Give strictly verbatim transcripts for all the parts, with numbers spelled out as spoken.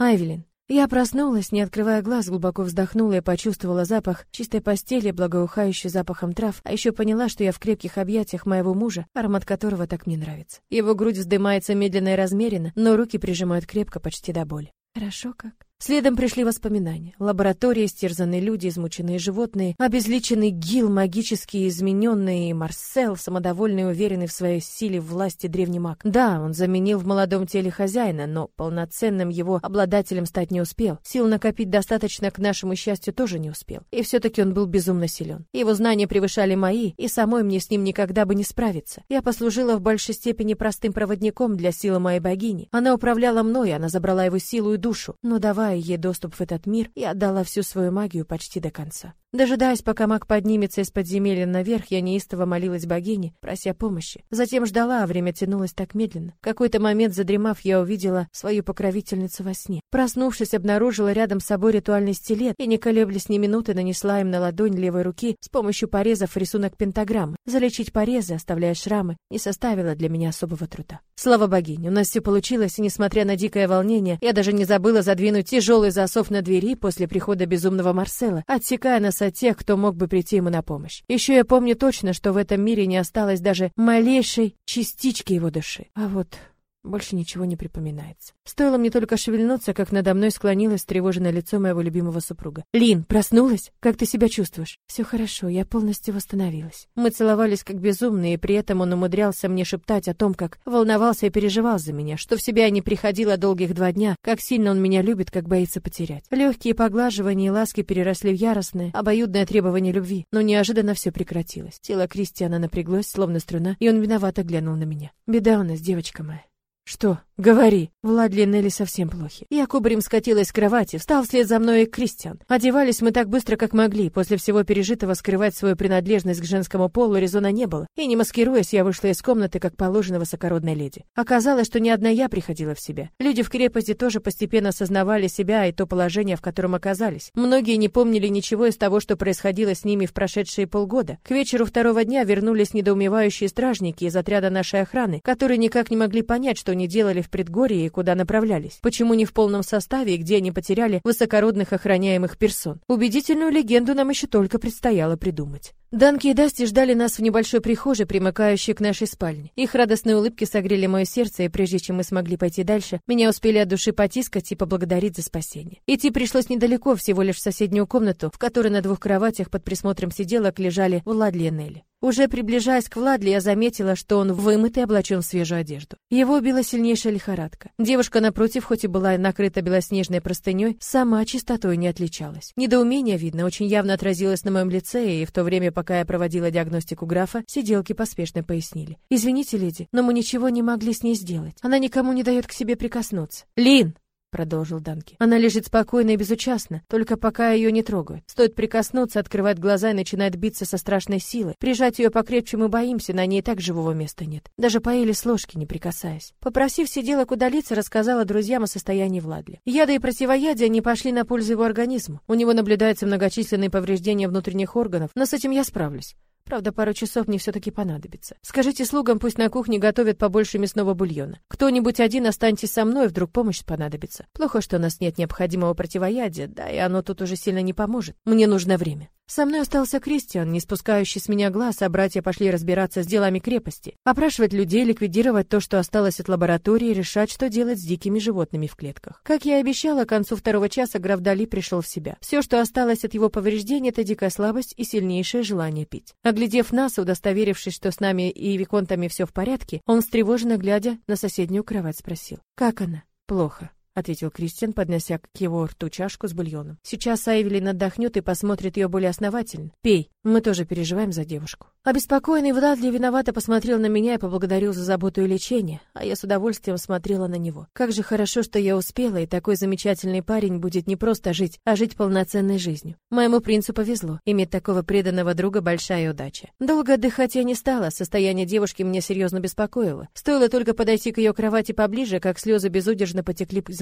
Айвелин. Я проснулась, не открывая глаз, глубоко вздохнула и почувствовала запах чистой постели, благоухающий запахом трав, а еще поняла, что я в крепких объятиях моего мужа, аромат которого так мне нравится. Его грудь вздымается медленно и размеренно, но руки прижимают крепко, почти до боли. Хорошо как. Следом пришли воспоминания. Лаборатория, истерзанные люди, измученные животные, обезличенный Гил, магически измененный Марсел, самодовольный и уверенный в своей силе, в власти древний маг. Да, он заменил в молодом теле хозяина, но полноценным его обладателем стать не успел. Сил накопить достаточно к нашему счастью тоже не успел. И все-таки он был безумно силен. Его знания превышали мои, и самой мне с ним никогда бы не справиться. Я послужила в большей степени простым проводником для силы моей богини. Она управляла мной, она забрала его силу и душу, но давая ей доступ в этот мир, я отдала всю свою магию почти до конца. Дожидаясь, пока маг поднимется из подземелья наверх, я неистово молилась богине, прося помощи. Затем ждала, а время тянулось так медленно. В какой-то момент, задремав, я увидела свою покровительницу во сне. Проснувшись, обнаружила рядом с собой ритуальный стилет и, не колеблясь ни минуты, нанесла им на ладонь левой руки с помощью порезов рисунок пентаграммы. Залечить порезы, оставляя шрамы, не составило для меня особого труда. Слава богине, у нас все получилось, и несмотря на дикое волнение, я даже не забыла задвинуть тяжелый засов на двери после прихода безумного Марсела, отсекая нас от тех, кто мог бы прийти ему на помощь. Еще я помню точно, что в этом мире не осталось даже малейшей частички его души. А вот больше ничего не припоминается. Стоило мне только шевельнуться, как надо мной склонилось встревоженное лицо моего любимого супруга. «Лин, проснулась? Как ты себя чувствуешь?» «Все хорошо, я полностью восстановилась». Мы целовались как безумные, и при этом он умудрялся мне шептать о том, как волновался и переживал за меня, что в себя не приходило долгих два дня, как сильно он меня любит, как боится потерять. Легкие поглаживания и ласки переросли в яростное, обоюдное требование любви, но неожиданно все прекратилось. Тело Кристиана напряглось, словно струна, и он виновато глянул на меня. «Беда у нас, девочка моя». «Что? Говори!» Владли и Нелли совсем плохи. Я кубарем скатилась с кровати, встал вслед за мной и Кристиан. Одевались мы так быстро, как могли. После всего пережитого скрывать свою принадлежность к женскому полу резона не было. И не маскируясь, я вышла из комнаты, как положено высокородной леди. Оказалось, что не одна я приходила в себя. Люди в крепости тоже постепенно осознавали себя и то положение, в котором оказались. Многие не помнили ничего из того, что происходило с ними в прошедшие полгода. К вечеру второго дня вернулись недоумевающие стражники из отряда нашей охраны, которые никак не могли понять, что они делали в предгорье и куда направлялись. Почему не в полном составе и где они потеряли высокородных охраняемых персон? Убедительную легенду нам еще только предстояло придумать. Данки и Дасти ждали нас в небольшой прихожей, примыкающей к нашей спальне. Их радостные улыбки согрели мое сердце, и прежде чем мы смогли пойти дальше, меня успели от души потискать и поблагодарить за спасение. Идти пришлось недалеко, всего лишь в соседнюю комнату, в которой на двух кроватях под присмотром сиделок лежали Владли и Нелли. Уже приближаясь к Владли, я заметила, что он вымыт и облачен в свежую одежду. Его убила сильнейшая лихорадка. Девушка, напротив, хоть и была накрыта белоснежной простыней, сама чистотой не отличалась. Недоумение, видно, очень явно отразилось на моем лице, и в то время, пока я проводила диагностику графа, сиделки поспешно пояснили. «Извините, леди, но мы ничего не могли с ней сделать. Она никому не дает к себе прикоснуться». «Лин!» — продолжил Данки. «Она лежит спокойно и безучастно, только пока ее не трогают. Стоит прикоснуться, открывает глаза и начинает биться со страшной силой. Прижать ее покрепче мы боимся, на ней и так живого места нет. Даже поели с ложки, не прикасаясь». Попросив сиделок удалиться, рассказала друзьям о состоянии Владли. Яды и противоядия не пошли на пользу его организму. У него наблюдаются многочисленные повреждения внутренних органов, но с этим я справлюсь. Правда, пару часов мне все-таки понадобится. Скажите слугам, пусть на кухне готовят побольше мясного бульона. Кто-нибудь один останьтесь со мной, вдруг помощь понадобится. Плохо, что у нас нет необходимого противоядия, да и оно тут уже сильно не поможет. Мне нужно время. Со мной остался Кристиан, не спускающий с меня глаз, а братья пошли разбираться с делами крепости, опрашивать людей, ликвидировать то, что осталось от лаборатории, и решать, что делать с дикими животными в клетках. Как я и обещала, к концу второго часа граф Дали пришел в себя. Все, что осталось от его повреждений, это дикая слабость и сильнейшее желание пить. Оглядев нас, удостоверившись, что с нами и виконтами все в порядке, он, встревоженно глядя на соседнюю кровать, спросил: «Как она?» «Плохо», — ответил Кристиан, поднося к его рту чашку с бульоном. «Сейчас Айвелин отдохнет и посмотрит ее более основательно. Пей, мы тоже переживаем за девушку». Обеспокоенный Владли виновато посмотрел на меня и поблагодарил за заботу и лечение, а я с удовольствием смотрела на него. Как же хорошо, что я успела, и такой замечательный парень будет не просто жить, а жить полноценной жизнью. Моему принцу повезло. Иметь такого преданного друга — большая удача. Долго отдыхать я не стала, состояние девушки меня серьезно беспокоило. Стоило только подойти к ее кровати поближе, как слезы безудержно потекли из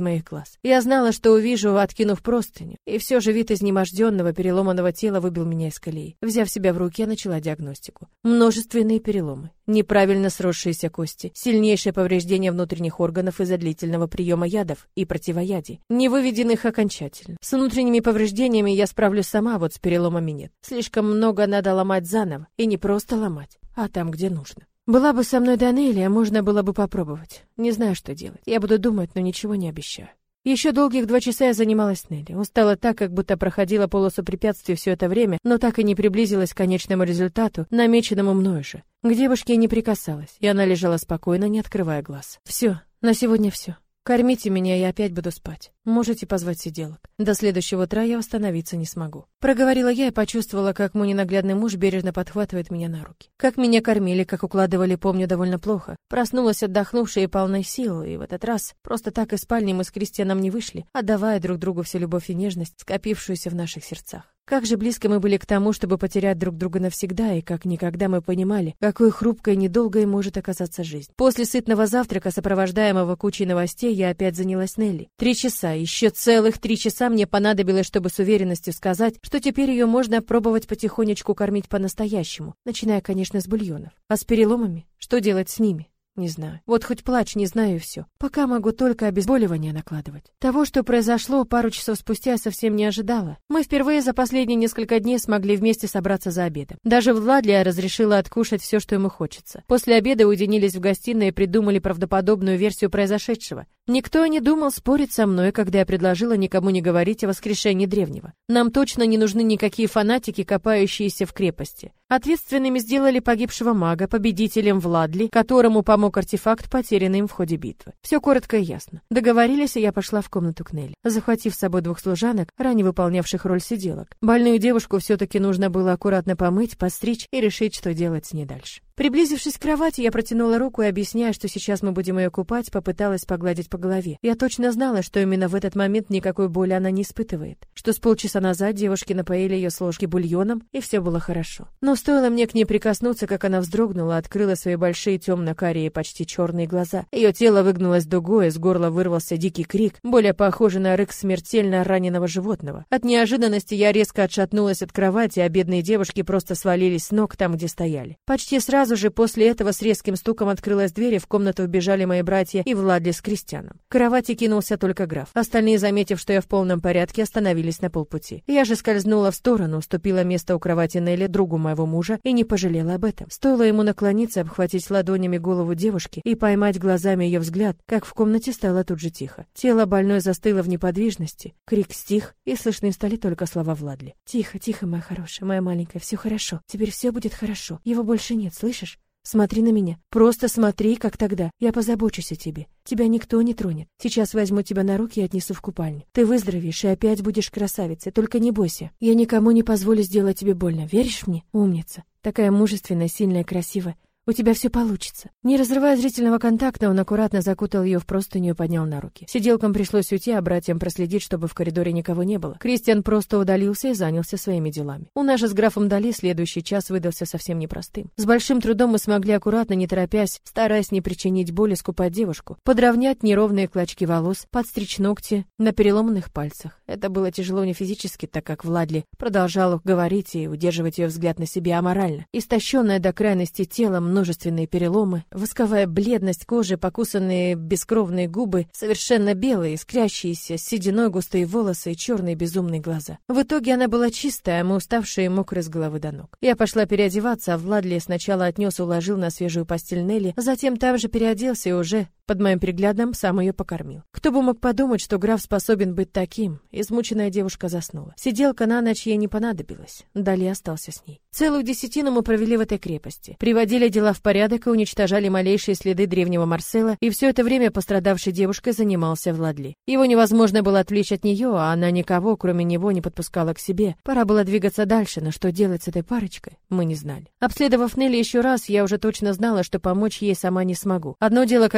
моих глаз. Я знала, что увижу, откинув простыню, и все же вид изнеможденного, переломанного тела выбил меня из колеи. Взяв себя в руки, я начала диагностику. Множественные переломы, неправильно сросшиеся кости, сильнейшее повреждение внутренних органов из-за длительного приема ядов и противоядий, не выведенных окончательно. С внутренними повреждениями я справлюсь сама, вот с переломами нет. Слишком много надо ломать заново, и не просто ломать, а там, где нужно. Была бы со мной Данелия, можно было бы попробовать. Не знаю, что делать. Я буду думать, но ничего не обещаю. Еще долгих два часа я занималась Нелли. Устала так, как будто проходила полосу препятствий все это время, но так и не приблизилась к конечному результату, намеченному мною же. К девушке я не прикасалась, и она лежала спокойно, не открывая глаз. Все, на сегодня все. Кормите меня, я опять буду спать. Можете позвать сиделок. До следующего утра я восстановиться не смогу. Проговорила я и почувствовала, как мой ненаглядный муж бережно подхватывает меня на руки. Как меня кормили, как укладывали, помню довольно плохо. Проснулась отдохнувшая и полной сил, и в этот раз просто так из спальни мы с Кристианом не вышли, отдавая друг другу всю любовь и нежность, скопившуюся в наших сердцах. Как же близко мы были к тому, чтобы потерять друг друга навсегда, и как никогда мы понимали, какой хрупкой и недолгой может оказаться жизнь. После сытного завтрака, сопровождаемого кучей новостей, я опять занялась Нелли. Три часа, еще целых три часа мне понадобилось, чтобы с уверенностью сказать, что теперь ее можно пробовать потихонечку кормить по-настоящему, начиная, конечно, с бульонов. А с переломами? Что делать с ними? Не знаю. Вот хоть плачь, не знаю и все. Пока могу только обезболивание накладывать. Того, что произошло пару часов спустя, я совсем не ожидала. Мы впервые за последние несколько дней смогли вместе собраться за обедом. Даже Владле я разрешила откушать все, что ему хочется. После обеда уединились в гостиной и придумали правдоподобную версию произошедшего. Никто не думал спорить со мной, когда я предложила никому не говорить о воскрешении древнего. Нам точно не нужны никакие фанатики, копающиеся в крепости. Ответственными сделали погибшего мага, победителем Владли, которому помог артефакт, потерянный им в ходе битвы. Все коротко и ясно. Договорились, и я пошла в комнату к Нелли, захватив с собой двух служанок, ранее выполнявших роль сиделок. Больную девушку все-таки нужно было аккуратно помыть, подстричь и решить, что делать с ней дальше. Приблизившись к кровати, я протянула руку и, объясняя, что сейчас мы будем ее купать, попыталась погладить по голове. Я точно знала, что именно в этот момент никакой боли она не испытывает, что с полчаса назад девушки напоили ее с ложки бульоном, и все было хорошо. Но стоило мне к ней прикоснуться, как она вздрогнула, открыла свои большие темно-карие, почти черные глаза. Ее тело выгнулось дугой, из горла вырвался дикий крик, более похожий на рык смертельно раненого животного. От неожиданности я резко отшатнулась от кровати, а бедные девушки просто свалились с ног там, где стояли. Почти сразу же после этого с резким стуком открылась дверь, и в комнату вбежали мои братья и Владли с Кристианом. К кровати кинулся только граф. Остальные, заметив, что я в полном порядке, остановились на полпути. Я же скользнула в сторону, уступила место у кровати Нелли, другу моего мужа, и не пожалела об этом. Стоило ему наклониться, обхватить ладонями голову девушки и поймать глазами ее взгляд, как в комнате стало тут же тихо. Тело больной застыло в неподвижности, крик стих, и слышны стали только слова Владли. «Тихо, тихо, моя хорошая, моя маленькая, все хорошо. Теперь все будет хорошо. Его больше нет, слышишь? Смотри на меня. Просто смотри, как тогда. Я позабочусь о тебе. Тебя никто не тронет. Сейчас возьму тебя на руки и отнесу в купальню. Ты выздоровеешь и опять будешь красавицей. Только не бойся. Я никому не позволю сделать тебе больно. Веришь мне? Умница. Такая мужественная, сильная, красивая. У тебя все получится». Не разрывая зрительного контакта, он аккуратно закутал ее в простыню и поднял на руки. Сиделкам пришлось уйти, а братьям проследить, чтобы в коридоре никого не было. Кристиан просто удалился и занялся своими делами. У нас же с графом Дали следующий час выдался совсем непростым. С большим трудом мы смогли аккуратно, не торопясь, стараясь не причинить боли, скупать девушку, подровнять неровные клочки волос, подстричь ногти на переломанных пальцах. Это было тяжело не физически, так как Владли продолжал говорить и удерживать ее взгляд на себе, а морально. Истощенное до крайности телом, множественные переломы, восковая бледность кожи, покусанные бескровные губы, совершенно белые, искрящиеся, с сединой густые волосы и черные безумные глаза. В итоге она была чистая, а мы уставшие и мокрые с головы до ног. Я пошла переодеваться, а Владли сначала отнес и уложил на свежую постель Нелли, затем там же переоделся и уже под моим приглядом сам ее покормил. Кто бы мог подумать, что граф способен быть таким? Измученная девушка заснула. Сиделка на ночь ей не понадобилась. Дали остался с ней. Целую десятину мы провели в этой крепости. Приводили дела в порядок и уничтожали малейшие следы древнего Марсела, и все это время пострадавшей девушкой занимался Владли. Его невозможно было отвлечь от нее, а она никого, кроме него, не подпускала к себе. Пора было двигаться дальше, но что делать с этой парочкой, мы не знали. Обследовав Нелли еще раз, я уже точно знала, что помочь ей сама не смогу. Одно дело, когда лечишь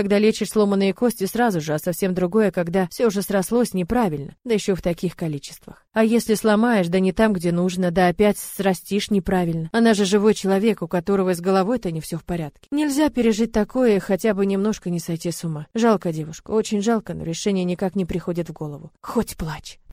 вылечишь сломанные кости сразу же, а совсем другое, когда все уже срослось неправильно, да еще в таких количествах. А если сломаешь, да не там, где нужно, да опять срастишь неправильно. Она же живой человек, у которого с головой-то не все в порядке. Нельзя пережить такое и хотя бы немножко не сойти с ума. Жалко девушку, очень жалко, но решение никак не приходит в голову. Хоть плачь.